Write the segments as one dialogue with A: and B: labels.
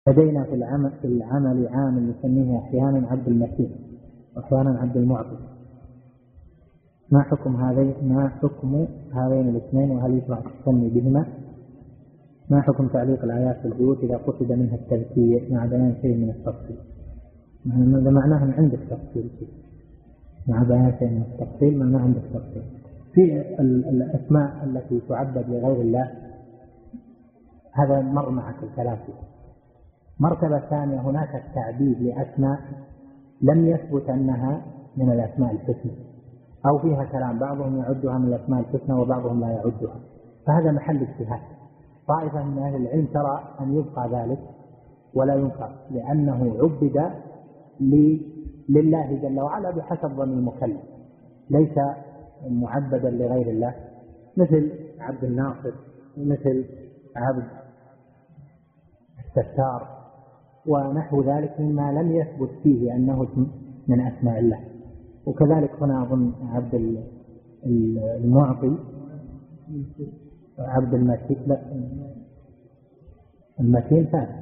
A: لدينا في العمل عامل نسميه أحيانا عبد المسيح وأحيانا عبد المعطي. ما حكم هذين الاثنين وهل يشرع التسمي بهما؟ ما حكم تعليق الآيات في البيوت إذا قصد منها التذكير مع بيان شيء من التفصيل؟ هذا معناه أن عندك تفصيل مع بيان شيء من التفصيل، معناه عندك تفصيل. في الأسماء التي تعبد لغير الله هذا مر معك الكلام فيه. مرتبة ثانية هناك التعبيد لأسماء لم يثبت أنها من الأسماء الحسنى أو فيها كلام، بعضهم يعدها من الأسماء الحسنى وبعضهم لا يعدها، فهذا محل اجتهاد. طائفة من أهل العلم ترى أن يبقى ذلك ولا ينكر لأنه عبد لله جل وعلا بحسب ظن المكلف، ليس معبدا لغير الله، مثل عبد الناصر ومثل عبد الستار ونحو ذلك مما لم يثبت فيه أنه من أسماء الله. وكذلك هنا أظن عبد المعطي عبد المسيح، لا المتين ثابت،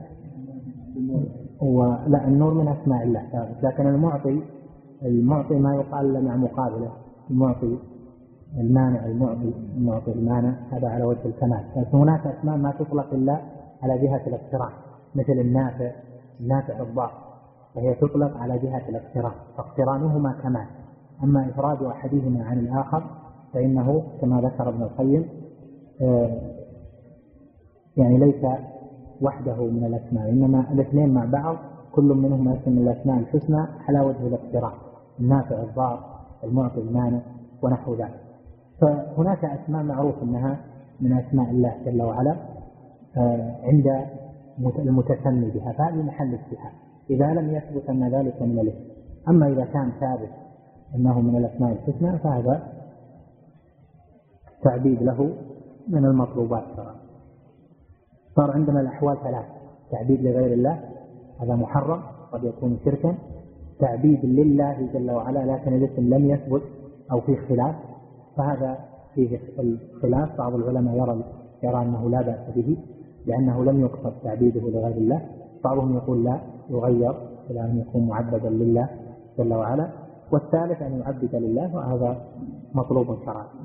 A: ولا النور من أسماء الله ثابت، لكن المعطي ما يقال مع مقابله، المعطي المانع، المعطي المانع، هذا على وجه الكمال. لكن هناك أسماء ما تطلق إلا على جهة الاقتران، مثل النافع الضار، فهي تطلق على جهة الاقتران، فاقترانهما كمال. أما إفراد أحدهما عن الآخر فإنه كما ذكر ابن القيم يعني ليس وحده من الأسماء، إنما الاثنين مع بعض كل منهما اسم من الأسماء الحسنى على وجه الاقتران، النافع الضار، المعطي المانع ونحو ذلك. فهناك أسماء معروف أنها من أسماء الله جل وعلا عند المتسمي بها، فهذه محل اجتهاد إذا لم يثبت أن ذلك من الاسم. أما إذا كان ثابت أنه من الأسماء الحسنى فهذا تعبيد له من المطلوبات. صار عندنا الأحوال ثلاث: تعبيد لغير الله هذا محرم قد يكون شركا، تعبيد لله جل وعلا لكن الاسم لم يثبت أو فيه خلاف، فهذا فيه الخلاف. بعض العلماء يرى أنه لا بأس به لأنه لم يقصد تعبيده لغير الله، بعضهم يقول لا، يغير إلى أن يكون معبدا لله جل وعلا، والثالث أن يعبد لله، وهذا مطلوب شرعا.